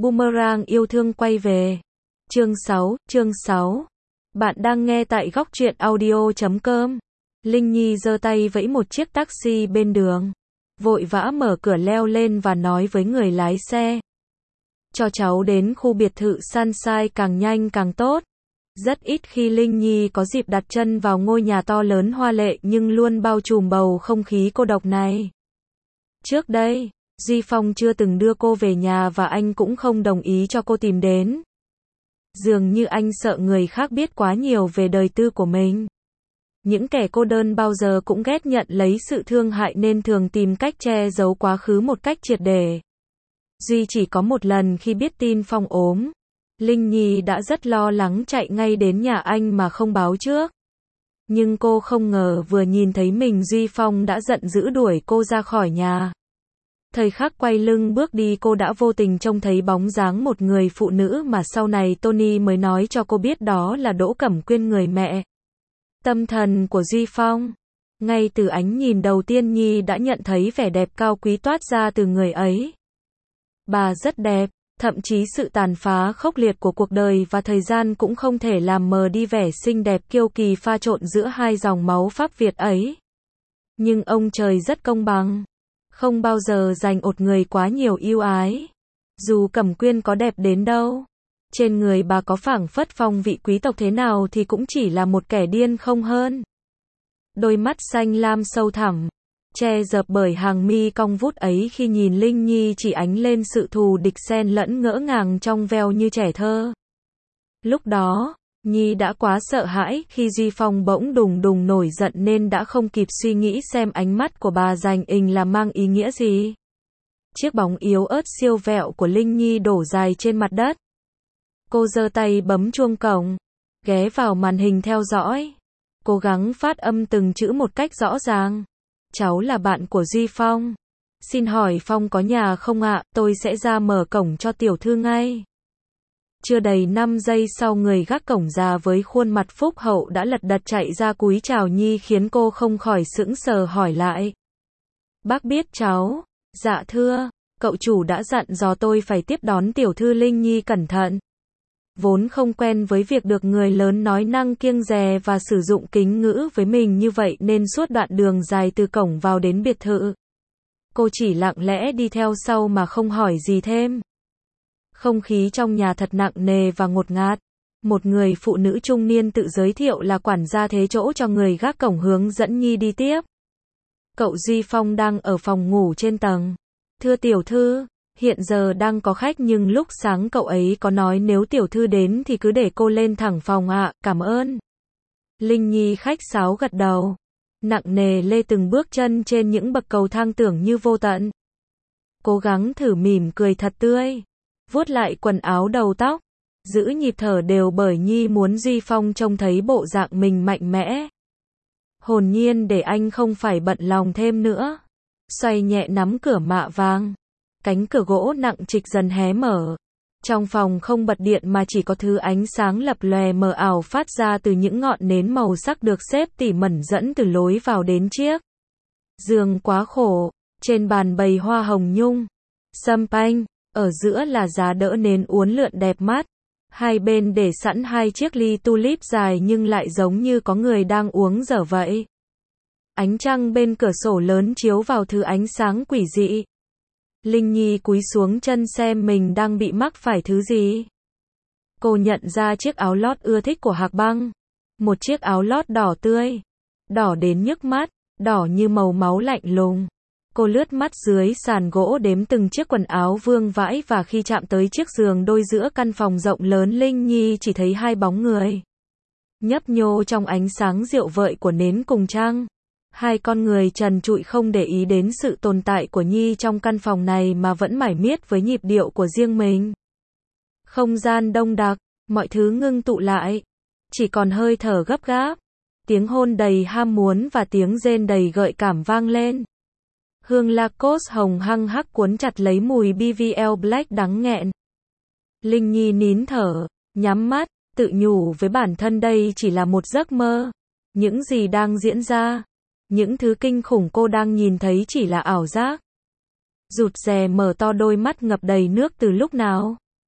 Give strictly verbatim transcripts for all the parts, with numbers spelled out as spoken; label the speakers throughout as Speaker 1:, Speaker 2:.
Speaker 1: Boomerang yêu thương quay về. Chương sáu, chương sáu. Bạn đang nghe tại góc truyện audio chấm com. Linh Nhi giơ tay vẫy một chiếc taxi bên đường. Vội vã mở cửa leo lên và nói với người lái xe. Cho cháu đến khu biệt thự Sunshine càng nhanh càng tốt. Rất ít khi Linh Nhi có dịp đặt chân vào ngôi nhà to lớn hoa lệ nhưng luôn bao trùm bầu không khí cô độc này. Trước đây, Duy Phong chưa từng đưa cô về nhà và anh cũng không đồng ý cho cô tìm đến. Dường như anh sợ người khác biết quá nhiều về đời tư của mình. Những kẻ cô đơn bao giờ cũng ghét nhận lấy sự thương hại nên thường tìm cách che giấu quá khứ một cách triệt để. Duy chỉ có một lần khi biết tin Phong ốm, Linh Nhi đã rất lo lắng chạy ngay đến nhà anh mà không báo trước. Nhưng cô không ngờ vừa nhìn thấy mình Duy Phong đã giận dữ đuổi cô ra khỏi nhà. Thời khắc quay lưng bước đi cô đã vô tình trông thấy bóng dáng một người phụ nữ mà sau này Tony mới nói cho cô biết đó là Đỗ Cẩm Quyên người mẹ tâm thần của Duy Phong. Ngay từ ánh nhìn đầu tiên Nhi đã nhận thấy vẻ đẹp cao quý toát ra từ người ấy. Bà rất đẹp, thậm chí sự tàn phá khốc liệt của cuộc đời và thời gian cũng không thể làm mờ đi vẻ xinh đẹp kiêu kỳ pha trộn giữa hai dòng máu Pháp Việt ấy. Nhưng ông trời rất công bằng, không bao giờ dành một người quá nhiều ưu ái. Dù Cẩm Quyên có đẹp đến đâu, trên người bà có phảng phất phong vị quý tộc thế nào thì cũng chỉ là một kẻ điên không hơn. Đôi mắt xanh lam sâu thẳm, che dập bởi hàng mi cong vút ấy khi nhìn Linh Nhi chỉ ánh lên sự thù địch xen lẫn ngỡ ngàng trong veo như trẻ thơ. Lúc đó, Nhi đã quá sợ hãi khi Duy Phong bỗng đùng đùng nổi giận nên đã không kịp suy nghĩ xem ánh mắt của bà dành ình là mang ý nghĩa gì. Chiếc bóng yếu ớt siêu vẹo của Linh Nhi đổ dài trên mặt đất. Cô giơ tay bấm chuông cổng, ghé vào màn hình theo dõi, cố gắng phát âm từng chữ một cách rõ ràng. Cháu là bạn của Duy Phong. Xin hỏi Phong có nhà không ạ? Tôi sẽ ra mở cổng cho tiểu thư ngay. Chưa đầy năm giây sau người gác cổng già với khuôn mặt phúc hậu đã lật đật chạy ra cúi chào Nhi khiến cô không khỏi sững sờ hỏi lại. Bác biết cháu. Dạ thưa, cậu chủ đã dặn dò tôi phải tiếp đón tiểu thư. Linh Nhi cẩn thận. Vốn không quen với việc được người lớn nói năng kiêng dè và sử dụng kính ngữ với mình như vậy nên suốt đoạn đường dài từ cổng vào đến biệt thự, cô chỉ lặng lẽ đi theo sau mà không hỏi gì thêm. Không khí trong nhà thật nặng nề và ngột ngạt. Một người phụ nữ trung niên tự giới thiệu là quản gia thế chỗ cho người gác cổng hướng dẫn Nhi đi tiếp. Cậu Duy Phong đang ở phòng ngủ trên tầng. Thưa tiểu thư, hiện giờ đang có khách nhưng lúc sáng cậu ấy có nói nếu tiểu thư đến thì cứ để cô lên thẳng phòng ạ, cảm ơn. Linh Nhi khách sáo gật đầu, nặng nề lê từng bước chân trên những bậc cầu thang tưởng như vô tận. Cố gắng thử mỉm cười thật tươi, vuốt lại quần áo đầu tóc, giữ nhịp thở đều bởi Nhi muốn Duy Phong trông thấy bộ dạng mình mạnh mẽ. Hồn nhiên để anh không phải bận lòng thêm nữa. Xoay nhẹ nắm cửa mạ vàng. Cánh cửa gỗ nặng trịch dần hé mở. Trong phòng không bật điện mà chỉ có thứ ánh sáng lập lòe mờ ảo phát ra từ những ngọn nến màu sắc được xếp tỉ mẩn dẫn từ lối vào đến chiếc giường quá khổ. Trên bàn bày hoa hồng nhung, sâm panh, ở giữa là giá đỡ nến uốn lượn đẹp mắt. Hai bên để sẵn hai chiếc ly tulip dài nhưng lại giống như có người đang uống dở vậy. Ánh trăng bên cửa sổ lớn chiếu vào thứ ánh sáng quỷ dị. Linh Nhi cúi xuống chân xem mình đang bị mắc phải thứ gì. Cô nhận ra chiếc áo lót ưa thích của Hạc Băng. Một chiếc áo lót đỏ tươi, đỏ đến nhức mắt, đỏ như màu máu lạnh lùng. Cô lướt mắt dưới sàn gỗ đếm từng chiếc quần áo vương vãi và khi chạm tới chiếc giường đôi giữa căn phòng rộng lớn Linh Nhi chỉ thấy hai bóng người nhấp nhô trong ánh sáng dịu vợi của nến cùng trăng. Hai con người trần trụi không để ý đến sự tồn tại của Nhi trong căn phòng này mà vẫn mải miết với nhịp điệu của riêng mình. Không gian đông đặc, mọi thứ ngưng tụ lại. Chỉ còn hơi thở gấp gáp, tiếng hôn đầy ham muốn và tiếng rên đầy gợi cảm vang lên. Hương Lacoste hồng hăng hắc cuốn chặt lấy mùi bê vê lờ Black đắng nghẹn. Linh Nhi nín thở, nhắm mắt, tự nhủ với bản thân đây chỉ là một giấc mơ. Những gì đang diễn ra, những thứ kinh khủng cô đang nhìn thấy chỉ là ảo giác. Rụt rè mở to đôi mắt ngập đầy nước từ lúc nào.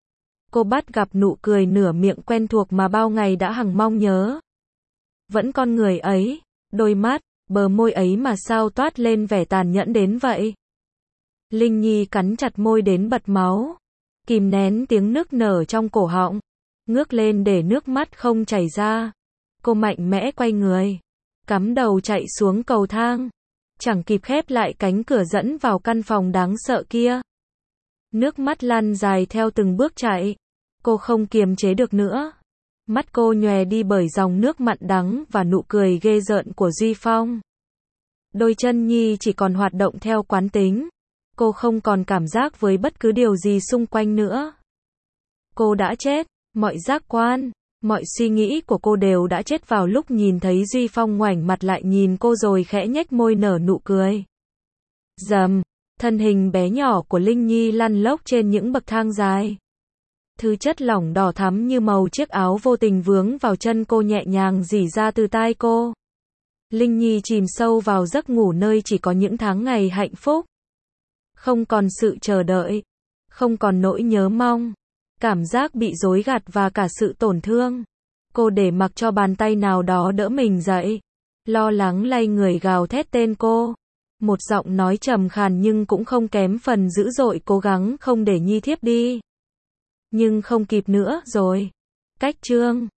Speaker 1: Cô bắt gặp nụ cười nửa miệng quen thuộc mà bao ngày đã hằng mong nhớ. Vẫn con người ấy, đôi mắt, bờ môi ấy mà sao toát lên vẻ tàn nhẫn đến vậy. Linh Nhi cắn chặt môi đến bật máu, kìm nén tiếng nức nở trong cổ họng, ngước lên để nước mắt không chảy ra. Cô mạnh mẽ quay người, cắm đầu chạy xuống cầu thang, chẳng kịp khép lại cánh cửa dẫn vào căn phòng đáng sợ kia. Nước mắt lăn dài theo từng bước chạy, cô không kiềm chế được nữa. Mắt cô nhòe đi bởi dòng nước mặn đắng và nụ cười ghê rợn của Duy Phong. Đôi chân Nhi chỉ còn hoạt động theo quán tính. Cô không còn cảm giác với bất cứ điều gì xung quanh nữa. Cô đã chết, mọi giác quan, mọi suy nghĩ của cô đều đã chết vào lúc nhìn thấy Duy Phong ngoảnh mặt lại nhìn cô rồi khẽ nhếch môi nở nụ cười. Rầm, thân hình bé nhỏ của Linh Nhi lăn lóc trên những bậc thang dài. Thứ chất lỏng đỏ thắm như màu chiếc áo vô tình vướng vào chân cô nhẹ nhàng rỉ ra từ tai cô. Linh Nhi chìm sâu vào giấc ngủ nơi chỉ có những tháng ngày hạnh phúc. Không còn sự chờ đợi, không còn nỗi nhớ mong, cảm giác bị dối gạt và cả sự tổn thương. Cô để mặc cho bàn tay nào đó đỡ mình dậy, lo lắng lay người gào thét tên cô. Một giọng nói trầm khàn nhưng cũng không kém phần dữ dội cố gắng không để Nhi thiếp đi. Nhưng không kịp nữa rồi. Cách chương